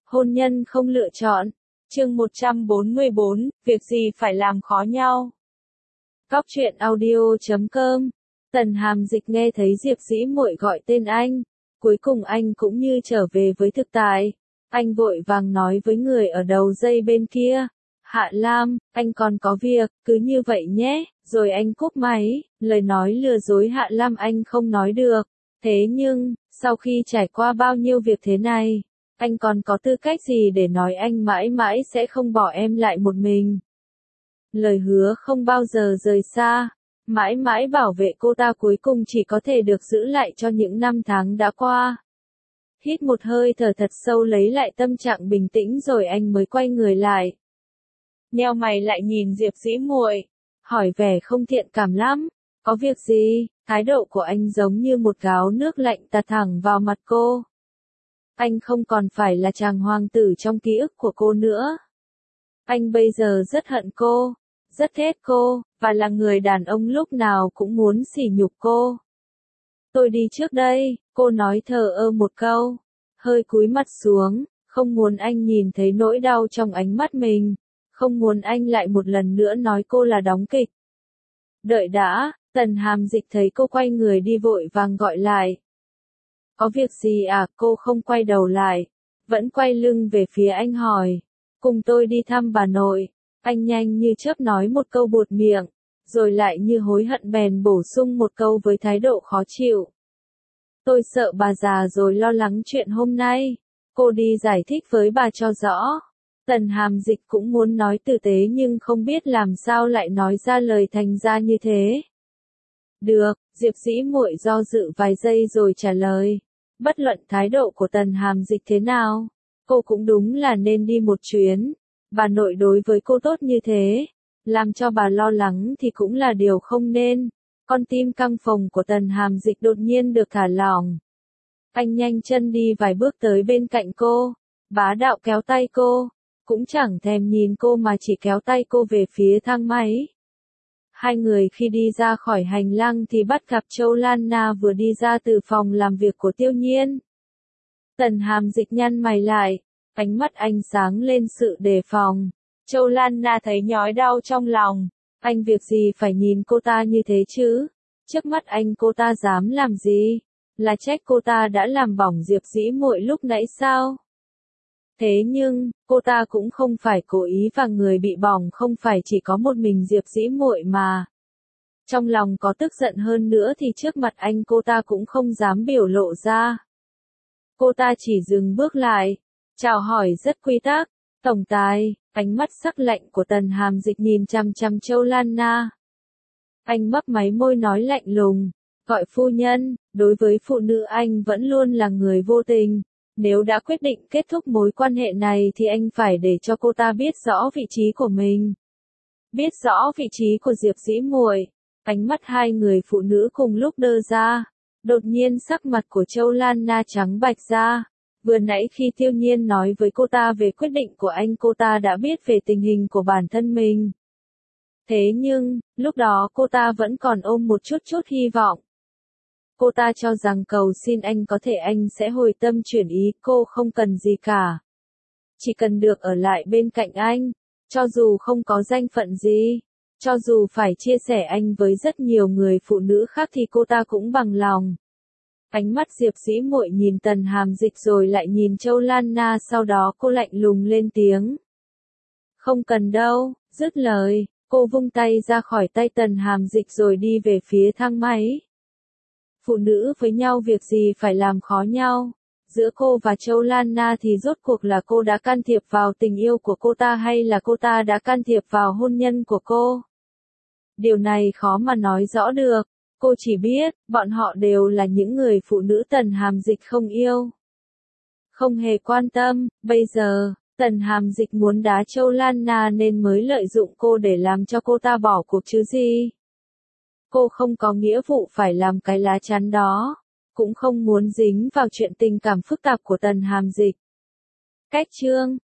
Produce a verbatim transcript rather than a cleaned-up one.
Hôn nhân không lựa chọn. Chương một trăm bốn mươi bốn, việc gì phải làm khó nhau. Cóc truyện audio chấm com. Tần Hàm Dịch nghe thấy Diệp Dĩ Muội gọi tên anh, cuối cùng anh cũng như trở về với thực tại. Anh vội vàng nói với người ở đầu dây bên kia, Hạ Lam, anh còn có việc, cứ như vậy nhé, rồi anh cúp máy. Lời nói lừa dối Hạ Lam anh không nói được. Thế nhưng, sau khi trải qua bao nhiêu việc thế này, anh còn có tư cách gì để nói anh mãi mãi sẽ không bỏ em lại một mình. Lời hứa không bao giờ rời xa, mãi mãi bảo vệ cô ta cuối cùng chỉ có thể được giữ lại cho những năm tháng đã qua. Hít một hơi thở thật sâu lấy lại tâm trạng bình tĩnh rồi anh mới quay người lại. Nheo mày lại nhìn Diệp Dĩ Muội, hỏi vẻ không thiện cảm lắm, có việc gì? Thái độ của anh giống như một gáo nước lạnh tạt thẳng vào mặt cô. Anh không còn phải là chàng hoàng tử trong ký ức của cô nữa. Anh bây giờ rất hận cô, rất ghét cô, và là người đàn ông lúc nào cũng muốn sỉ nhục cô. Tôi đi trước đây, cô nói thờ ơ một câu, hơi cúi mặt xuống, không muốn anh nhìn thấy nỗi đau trong ánh mắt mình, không muốn anh lại một lần nữa nói cô là đóng kịch. Đợi đã, Tần Hàm Dịch thấy cô quay người đi vội vàng gọi lại. Có việc gì à? Cô không quay đầu lại, vẫn quay lưng về phía anh hỏi. Cùng tôi đi thăm bà nội. Anh nhanh như chớp nói một câu buột miệng, rồi lại như hối hận bèn bổ sung một câu với thái độ khó chịu. Tôi sợ bà già rồi lo lắng chuyện hôm nay. Cô đi giải thích với bà cho rõ. Tần Hàm Dịch cũng muốn nói tử tế nhưng không biết làm sao lại nói ra lời thành ra như thế. Được, Diệp Dĩ Muội do dự vài giây rồi trả lời. Bất luận thái độ của Tần Hàm Dịch thế nào, cô cũng đúng là nên đi một chuyến. Bà nội đối với cô tốt như thế, làm cho bà lo lắng thì cũng là điều không nên. Con tim căng phồng của Tần Hàm Dịch đột nhiên được thả lỏng. Anh nhanh chân đi vài bước tới bên cạnh cô, bá đạo kéo tay cô, cũng chẳng thèm nhìn cô mà chỉ kéo tay cô về phía thang máy. Hai người khi đi ra khỏi hành lang thì bắt gặp Châu Lan Na vừa đi ra từ phòng làm việc của Tiêu Nhiên. Tần Hàm Dịch nhăn mày lại, ánh mắt anh sáng lên sự đề phòng. Châu Lan Na thấy nhói đau trong lòng. Anh việc gì phải nhìn cô ta như thế chứ? Trước mắt anh cô ta dám làm gì? Là trách cô ta đã làm bỏng Diệp Dĩ Muội lúc nãy sao? Thế nhưng, cô ta cũng không phải cố ý và người bị bỏng không phải chỉ có một mình Diệp Dĩ Muội mà. Trong lòng có tức giận hơn nữa thì trước mặt anh cô ta cũng không dám biểu lộ ra. Cô ta chỉ dừng bước lại, chào hỏi rất quy tắc, tổng tài, ánh mắt sắc lạnh của Tần Hàm Dịch nhìn chằm chằm Châu Lan Na. Anh mấp máy môi nói lạnh lùng, gọi phu nhân, đối với phụ nữ anh vẫn luôn là người vô tình. Nếu đã quyết định kết thúc mối quan hệ này thì anh phải để cho cô ta biết rõ vị trí của mình. Biết rõ vị trí của Diệp Dĩ Muội. Ánh mắt hai người phụ nữ cùng lúc đơ ra. Đột nhiên sắc mặt của Châu Lan Na trắng bạch ra. Vừa nãy khi Tiêu Nhiên nói với cô ta về quyết định của anh cô ta đã biết về tình hình của bản thân mình. Thế nhưng, lúc đó cô ta vẫn còn ôm một chút chút hy vọng. Cô ta cho rằng cầu xin anh có thể anh sẽ hồi tâm chuyển ý, cô không cần gì cả. Chỉ cần được ở lại bên cạnh anh, cho dù không có danh phận gì, cho dù phải chia sẻ anh với rất nhiều người phụ nữ khác thì cô ta cũng bằng lòng. Ánh mắt Diệp Dĩ Muội nhìn Tần Hàm Dịch rồi lại nhìn Châu Lan Na, sau đó cô lạnh lùng lên tiếng. Không cần đâu, dứt lời, cô vung tay ra khỏi tay Tần Hàm Dịch rồi đi về phía thang máy. Phụ nữ với nhau việc gì phải làm khó nhau. Giữa cô và Châu Lan Na thì rốt cuộc là cô đã can thiệp vào tình yêu của cô ta hay là cô ta đã can thiệp vào hôn nhân của cô? Điều này khó mà nói rõ được. Cô chỉ biết, bọn họ đều là những người phụ nữ Tần Hàm Dịch không yêu. Không hề quan tâm, bây giờ, Tần Hàm Dịch muốn đá Châu Lan Na nên mới lợi dụng cô để làm cho cô ta bỏ cuộc chứ gì. Cô không có nghĩa vụ phải làm cái lá chắn đó, cũng không muốn dính vào chuyện tình cảm phức tạp của Tần Hàm Dịch. Cách chương